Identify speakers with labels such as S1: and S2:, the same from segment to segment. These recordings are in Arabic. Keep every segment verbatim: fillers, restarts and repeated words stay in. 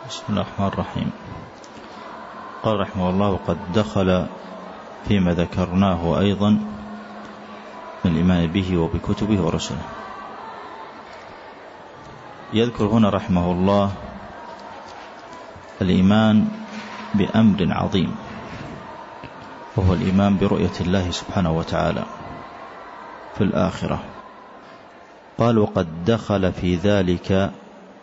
S1: بسم الله الرحمن الرحيم. قال رحمه الله: وقد دخل فيما ذكرناه أيضا من الإيمان به وبكتبه ورسله. يذكر هنا رحمه الله الإيمان بأمر عظيم، وهو الإيمان برؤية الله سبحانه وتعالى في الآخرة. قال: وقد دخل في ذلك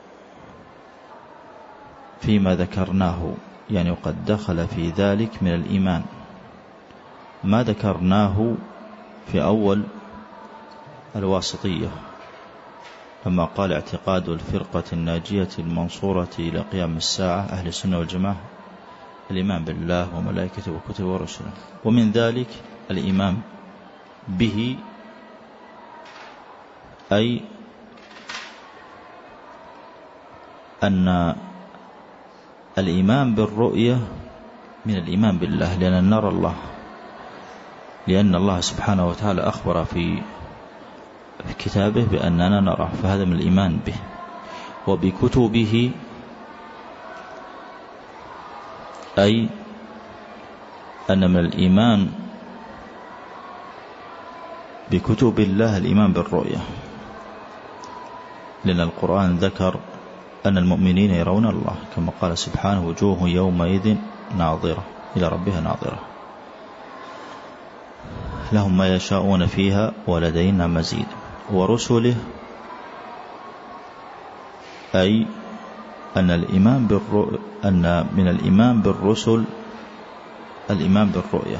S1: فيما ذكرناه، يعني وقد دخل في ذلك من الإيمان ما ذكرناه في أول الواسطية، لما قال: اعتقاد الفرقة الناجية المنصورة إلى قيام الساعة أهل السنة والجماعة الإيمان بالله وملائكته وكتبه ورسله. ومن ذلك الإيمان به، أي أن الإيمان بالرؤية من الإيمان بالله، لأن نرى الله، لأن الله سبحانه وتعالى أخبر في كتابه بأننا نراه، فهذا من الإيمان به. وبكتبه، أي أن من الإيمان بكتب الله الإيمان بالرؤية، لأن القرآن ذكر أن المؤمنين يرون الله، كما قال سبحانه: وجوه يومئذ ناظرة إلى ربها ناظرة لهم ما يشاءون فيها ولدينا مزيد. ورسله، أي أن الإيمان بالرؤية، أن من الإيمان بالرسل الإيمان بالرؤية،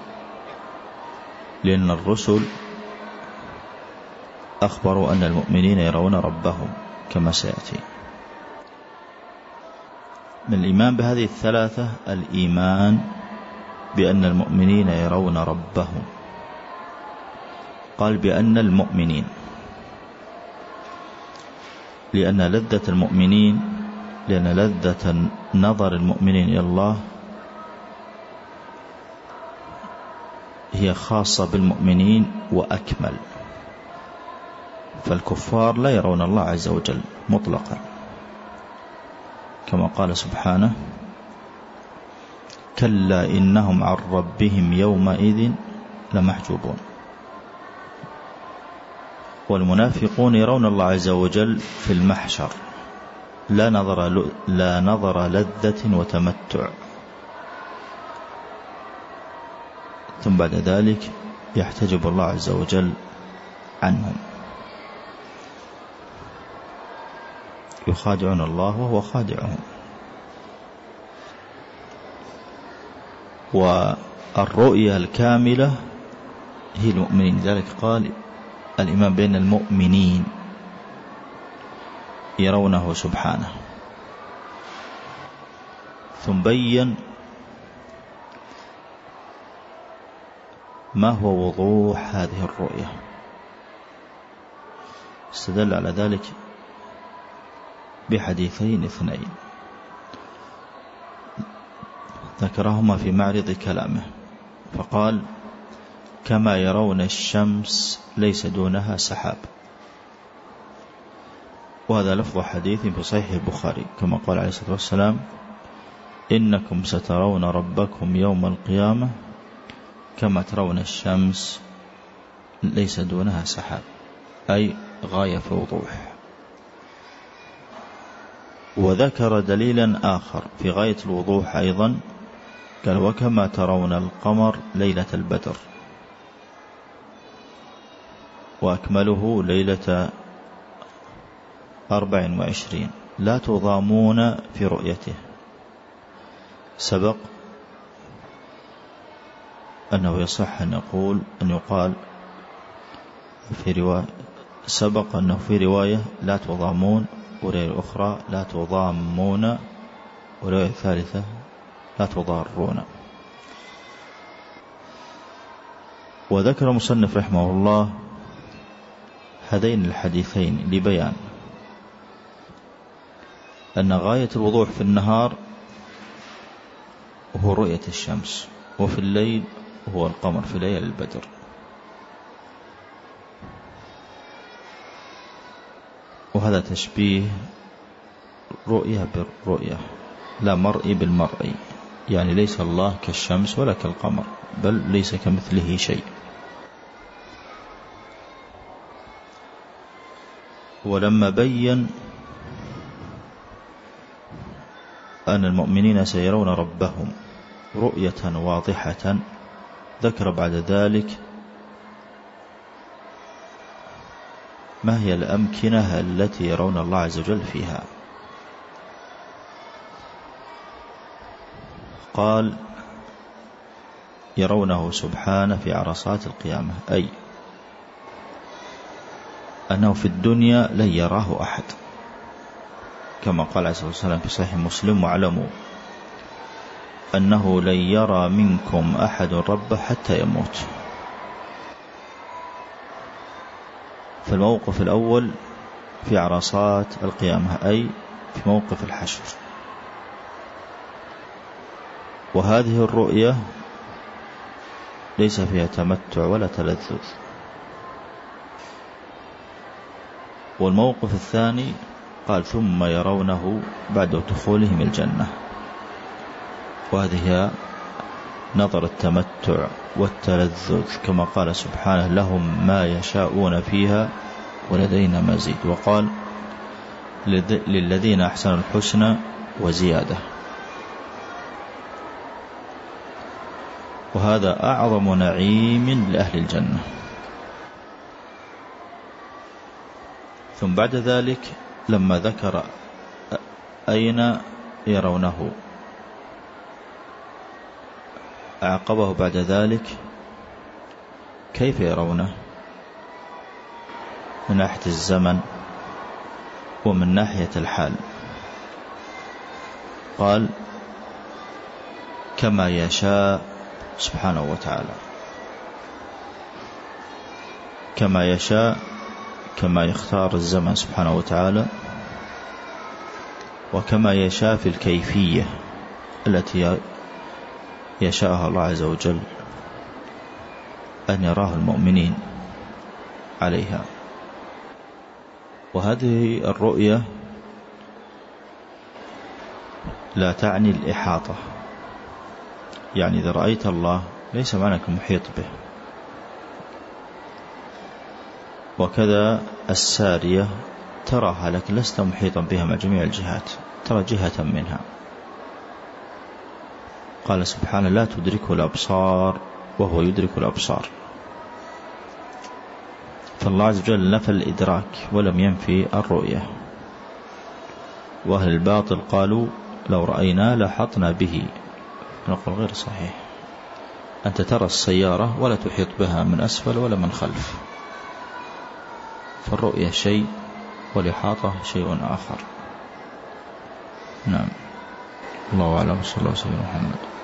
S1: لأن الرسل أخبروا أن المؤمنين يرون ربهم كما سيأتي. من الإيمان بهذه الثلاثة الإيمان بأن المؤمنين يرون ربهم. قال: بأن المؤمنين، لأن لذة المؤمنين لأن لذة نظر المؤمنين إلى الله هي خاصة بالمؤمنين وأكمل، فالكفار لا يرون الله عز وجل مطلقا، كما قال سبحانه: كلا إنهم عن ربهم يومئذ لمحجوبون. والمنافقون يرون الله عز وجل في المحشر لا نظر, لا نظر لذة وتمتع، ثم بعد ذلك يحتجب الله عز وجل عنهم، يخادعون الله وهو خادعهم. والرؤية الكاملة هي المؤمنين، ذلك قال: الإيمان بين المؤمنين يرونه سبحانه. ثم بين ما هو وضوح هذه الرؤية، استدل على ذلك بحديثين اثنين ذكرهما في معرض كلامه، فقال: كما يرون الشمس ليس دونها سحاب. وهذا لفظ حديث في صحيح البخاري، كما قال عليه الصلاة والسلام: إنكم سترون ربكم يوم القيامة كما ترون الشمس ليس دونها سحاب، أي غاية في الوضوح. وذكر دليلا آخر في غاية الوضوح أيضا، قال: وكما ترون القمر ليلة البدر، وأكمله ليلة أربع وعشرين لا تضامون في رؤيته. سبق أنه يصح أن يقول أن يقال في رواية سبق أنه في رواية لا تضامون، ورواية أخرى لا تضامون، ورواية ثالثة لا تضارون. وذكر المصنف رحمه الله هذين الحديثين لبيان أن غاية الوضوح في النهار هو رؤية الشمس، وفي الليل هو القمر في ليل البدر. وهذا تشبيه رؤية بالرؤية، لا مرئي بالمرئي، يعني ليس الله كالشمس ولا كالقمر، بل ليس كمثله شيء. ولما بين أن المؤمنين سيرون ربهم رؤية واضحة، ذكر بعد ذلك ما هي الأمكنة التي يرون الله عز وجل فيها. قال يرونه سبحانه في عرصات القيامة، أي أنه في الدنيا لن يراه أحد، كما قال عليه الصلاة والسلام في صحيح مسلم: واعلموا أنه لن يرى منكم أحد ربه حتى يموت. فالموقف الأول في عرصات القيامة، أي في موقف الحشر، وهذه الرؤية ليس فيها تمتع ولا تلذذ. والموقف الثاني قال ثم يرونه بعد دخولهم الجنة، وهذه نظر التمتع والتلذذ، كما قال سبحانه: لهم ما يشاءون فيها ولدينا مزيد. وقال: للذين أحسنوا الحسنى وزيادة. وهذا أعظم نعيم لأهل الجنة. ثم بعد ذلك لما ذكر أين يرونه، أعقبه بعد ذلك كيف يرونه، من ناحية الزمن ومن ناحية الحال. قال: كما يشاء سبحانه وتعالى، كما يشاء، كما يختار الزمن سبحانه وتعالى، وكما يشاء في الكيفية التي يشاءها الله عز وجل أن يراه المؤمنين عليها. وهذه الرؤية لا تعني الإحاطة، يعني إذا رأيت الله ليس معناك محيط به. وكذا السارية تراها لكن لست محيطا بها مع جميع الجهات، ترى جهة منها. قال سبحانه: لا تدركه الأبصار وهو يدرك الأبصار. فالله عز وجل نفى الإدراك ولم ينفي الرؤية. وأهل الباطل قالوا: لو رأينا لحطنا به. نقول غير صحيح، أنت ترى السيارة ولا تحيط بها من أسفل ولا من خلف، فالرؤية شيء والإحاطة شيء آخر. نعم. الله أعلم. صلى الله عليه وسلم. محمد.